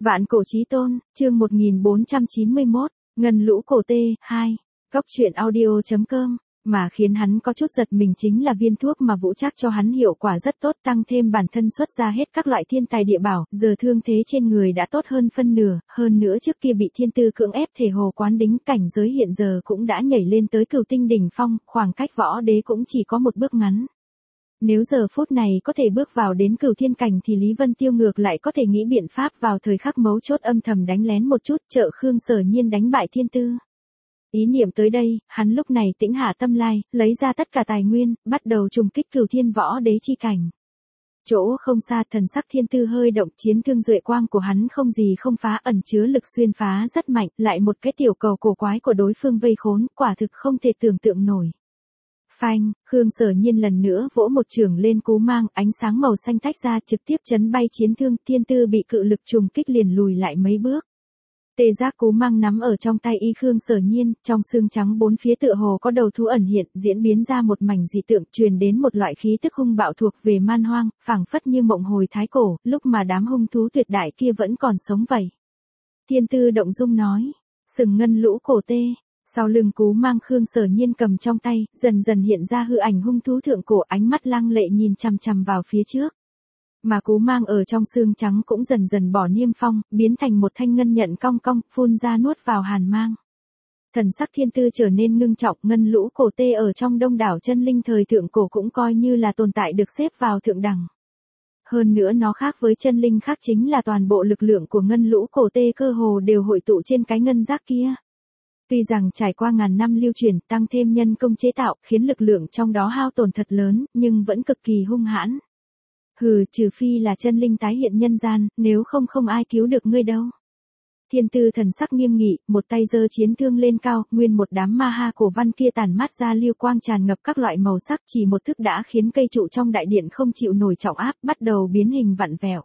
Vạn cổ chí tôn, chương 1491, Ngân lũ cổ tê, 2. Góc truyện audio.com, mà khiến hắn có chút giật mình chính là viên thuốc mà Vũ Trác cho hắn hiệu quả rất tốt, tăng thêm bản thân xuất ra hết các loại thiên tài địa bảo, giờ thương thế trên người đã tốt hơn phân nửa, hơn nữa trước kia bị thiên tư cưỡng ép thể hồ quán đính, cảnh giới hiện giờ cũng đã nhảy lên tới cửu tinh đỉnh phong, khoảng cách võ đế cũng chỉ có một bước ngắn. Nếu giờ phút này có thể bước vào đến cửu thiên cảnh thì Lý Vân Tiêu ngược lại có thể nghĩ biện pháp vào thời khắc mấu chốt âm thầm đánh lén một chút, trợ Khương Sở Nhiên đánh bại thiên tư. Ý niệm tới đây, hắn lúc này tĩnh hạ tâm lai, lấy ra tất cả tài nguyên, bắt đầu trùng kích cửu thiên võ đế chi cảnh. Chỗ không xa, thần sắc thiên tư hơi động, chiến thương duệ quang của hắn không gì không phá, ẩn chứa lực xuyên phá rất mạnh, lại một cái tiểu cầu cổ quái của đối phương vây khốn, quả thực không thể tưởng tượng nổi. Phanh, Khương Sở Nhiên lần nữa vỗ một chưởng lên cú mang, ánh sáng màu xanh tách ra trực tiếp chấn bay chiến thương, thiên tư bị cự lực trùng kích liền lùi lại mấy bước. Tê giác cú mang nắm ở trong tay y Khương Sở Nhiên, trong xương trắng bốn phía tựa hồ có đầu thú ẩn hiện, diễn biến ra một mảnh dị tượng, truyền đến một loại khí tức hung bạo thuộc về man hoang, phảng phất như mộng hồi thái cổ, lúc mà đám hung thú tuyệt đại kia vẫn còn sống vậy. Thiên tư động dung nói, sừng ngân lũ cổ tê. Sau lưng cú mang Khương Sở Nhiên cầm trong tay, dần dần hiện ra hư ảnh hung thú thượng cổ, ánh mắt lăng lệ nhìn chằm chằm vào phía trước. Mà cú mang ở trong xương trắng cũng dần dần bỏ niêm phong, biến thành một thanh ngân nhận cong cong, phun ra nuốt vào hàn mang. Thần sắc thiên tư trở nên ngưng trọng, ngân lũ cổ tê ở trong đông đảo chân linh thời thượng cổ cũng coi như là tồn tại được xếp vào thượng đẳng. Hơn nữa nó khác với chân linh khác chính là toàn bộ lực lượng của ngân lũ cổ tê cơ hồ đều hội tụ trên cái ngân giác kia. Tuy rằng trải qua ngàn năm lưu truyền, tăng thêm nhân công chế tạo, khiến lực lượng trong đó hao tổn thật lớn, nhưng vẫn cực kỳ hung hãn. Hừ, trừ phi là chân linh tái hiện nhân gian, nếu không không ai cứu được ngươi đâu. Thiên tư thần sắc nghiêm nghị, một tay giơ chiến thương lên cao, nguyên một đám ma ha cổ văn kia tản mát ra lưu quang tràn ngập các loại màu sắc, chỉ một thức đã khiến cây trụ trong đại điện không chịu nổi trọng áp, bắt đầu biến hình vặn vẹo.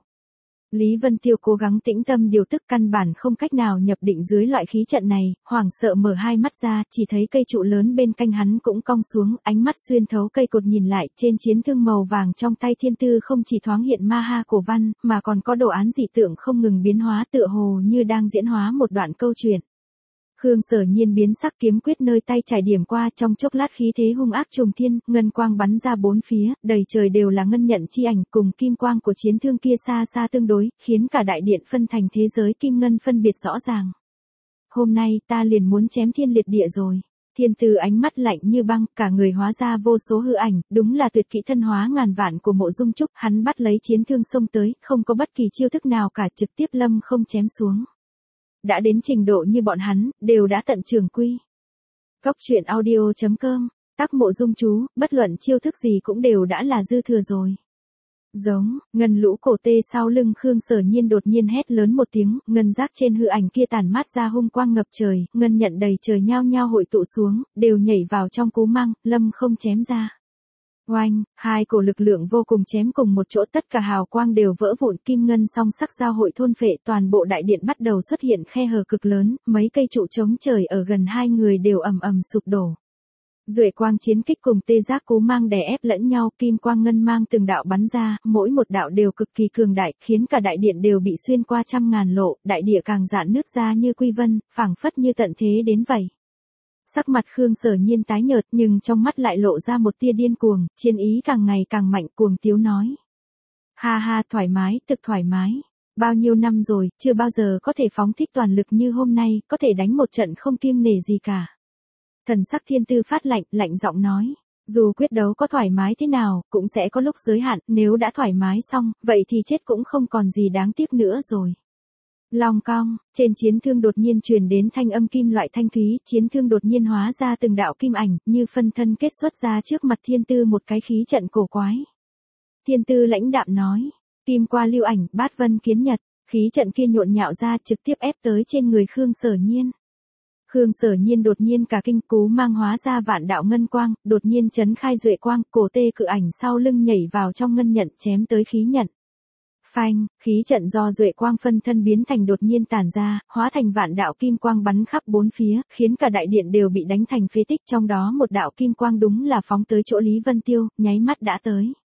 Lý Vân Tiêu cố gắng tĩnh tâm điều tức, căn bản không cách nào nhập định dưới loại khí trận này, hoảng sợ mở hai mắt ra, chỉ thấy cây trụ lớn bên cạnh hắn cũng cong xuống, ánh mắt xuyên thấu cây cột nhìn lại, trên chiến thương màu vàng trong tay thiên tư không chỉ thoáng hiện ma ha cổ văn, mà còn có đồ án dị tượng không ngừng biến hóa, tựa hồ như đang diễn hóa một đoạn câu chuyện. Khương Sở Nhiên biến sắc, kiếm quyết nơi tay trải điểm qua, trong chốc lát khí thế hung ác trùng thiên, ngân quang bắn ra bốn phía, đầy trời đều là ngân nhận chi ảnh, cùng kim quang của chiến thương kia xa xa tương đối, khiến cả đại điện phân thành thế giới kim ngân phân biệt rõ ràng. Hôm nay ta liền muốn chém thiên liệt địa rồi. Thiên tư ánh mắt lạnh như băng, cả người hóa ra vô số hư ảnh, đúng là tuyệt kỹ thân hóa ngàn vạn của Mộ Dung Trúc, hắn bắt lấy chiến thương xông tới, không có bất kỳ chiêu thức nào cả, trực tiếp lâm không chém xuống. Đã đến trình độ như bọn hắn, đều đã tận trường quy. Góc truyện audio.com, tác Mộ Dung chú, bất luận chiêu thức gì cũng đều đã là dư thừa rồi. Giống, ngân lũ cổ tê sau lưng Khương Sở Nhiên đột nhiên hét lớn một tiếng, ngân giác trên hư ảnh kia tản mát ra hung quang ngập trời, ngân nhận đầy trời nhao nhao hội tụ xuống, đều nhảy vào trong cú mang, lâm không chém ra. Oanh, hai cổ lực lượng vô cùng chém cùng một chỗ, tất cả hào quang đều vỡ vụn, kim ngân song sắc giao hội thôn phệ, toàn bộ đại điện bắt đầu xuất hiện khe hở cực lớn, mấy cây trụ chống trời ở gần hai người đều ầm ầm sụp đổ. Duệ quang chiến kích cùng tê giác cú mang đè ép lẫn nhau, kim quang ngân mang từng đạo bắn ra, mỗi một đạo đều cực kỳ cường đại, khiến cả đại điện đều bị xuyên qua trăm ngàn lộ, đại địa càng rạn nứt ra như quy vân, phảng phất như tận thế đến vậy. Sắc mặt Khương Sở Nhiên tái nhợt, nhưng trong mắt lại lộ ra một tia điên cuồng, chiến ý càng ngày càng mạnh, cuồng tiếu nói. Ha ha, thoải mái, thực thoải mái. Bao nhiêu năm rồi, chưa bao giờ có thể phóng thích toàn lực như hôm nay, có thể đánh một trận không kiêng nể gì cả. Thần sắc thiên tư phát lạnh, lạnh giọng nói. Dù quyết đấu có thoải mái thế nào, cũng sẽ có lúc giới hạn, nếu đã thoải mái xong, vậy thì chết cũng không còn gì đáng tiếc nữa rồi. Long cong, trên chiến thương đột nhiên truyền đến thanh âm kim loại thanh thúy, chiến thương đột nhiên hóa ra từng đạo kim ảnh, như phân thân kết xuất ra trước mặt thiên tư một cái khí trận cổ quái. Thiên tư lãnh đạm nói, kim qua lưu ảnh, bát vân kiến nhật, khí trận kia nhộn nhạo ra trực tiếp ép tới trên người Khương Sở Nhiên. Khương Sở Nhiên đột nhiên cả kinh, cú mang hóa ra vạn đạo ngân quang, đột nhiên chấn khai duệ quang, cổ tê cự ảnh sau lưng nhảy vào trong ngân nhận chém tới khí nhận. Phanh, khí trận do duệ quang phân thân biến thành đột nhiên tản ra, hóa thành vạn đạo kim quang bắn khắp bốn phía, khiến cả đại điện đều bị đánh thành phế tích, trong đó một đạo kim quang đúng là phóng tới chỗ Lý Vân Tiêu, nháy mắt đã tới.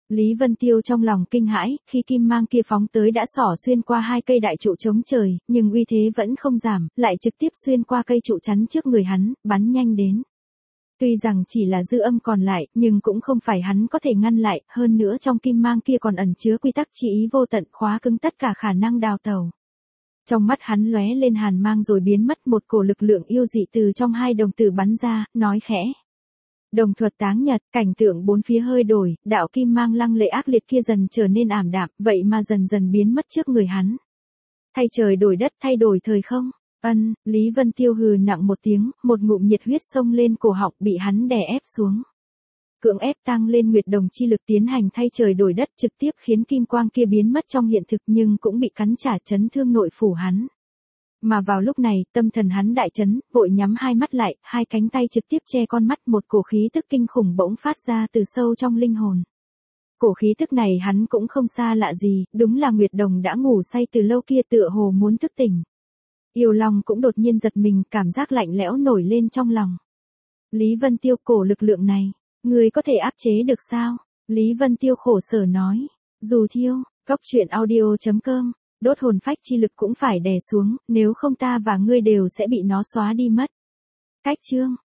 Lý Vân Tiêu trong lòng kinh hãi, khi kim mang kia phóng tới đã xỏ xuyên qua hai cây đại trụ chống trời, nhưng uy thế vẫn không giảm, lại trực tiếp xuyên qua cây trụ chắn trước người hắn, bắn nhanh đến. Tuy rằng chỉ là dư âm còn lại, nhưng cũng không phải hắn có thể ngăn lại, hơn nữa trong kim mang kia còn ẩn chứa quy tắc chi ý vô tận khóa cứng tất cả khả năng đào tẩu. Trong mắt hắn lóe lên hàn mang rồi biến mất, một cổ lực lượng yêu dị từ trong hai đồng tử bắn ra, nói khẽ. Đồng thuật táng nhật, cảnh tượng bốn phía hơi đổi, đạo kim mang lăng lệ ác liệt kia dần trở nên ảm đạm, vậy mà dần dần biến mất trước người hắn. Thay trời đổi đất, thay đổi thời không. Lý Vân Tiêu hừ nặng một tiếng, một ngụm nhiệt huyết xông lên cổ họng bị hắn đè ép xuống. Cưỡng ép tăng lên nguyệt đồng chi lực tiến hành thay trời đổi đất, trực tiếp khiến kim quang kia biến mất trong hiện thực nhưng cũng bị cắn trả chấn thương nội phủ hắn. Mà vào lúc này, tâm thần hắn đại chấn, vội nhắm hai mắt lại, hai cánh tay trực tiếp che con mắt, một cổ khí tức kinh khủng bỗng phát ra từ sâu trong linh hồn. Cổ khí tức này hắn cũng không xa lạ gì, đúng là Nguyệt Đồng đã ngủ say từ lâu kia tựa hồ muốn thức tỉnh. Yêu Long cũng đột nhiên giật mình, cảm giác lạnh lẽo nổi lên trong lòng. Lý Vân Tiêu, cổ lực lượng này, người có thể áp chế được sao? Lý Vân Tiêu khổ sở nói. Dù Thiêu, Goctruyện.audio.com, đốt hồn phách chi lực cũng phải đè xuống, nếu không ta và ngươi đều sẽ bị nó xóa đi mất. Cách chương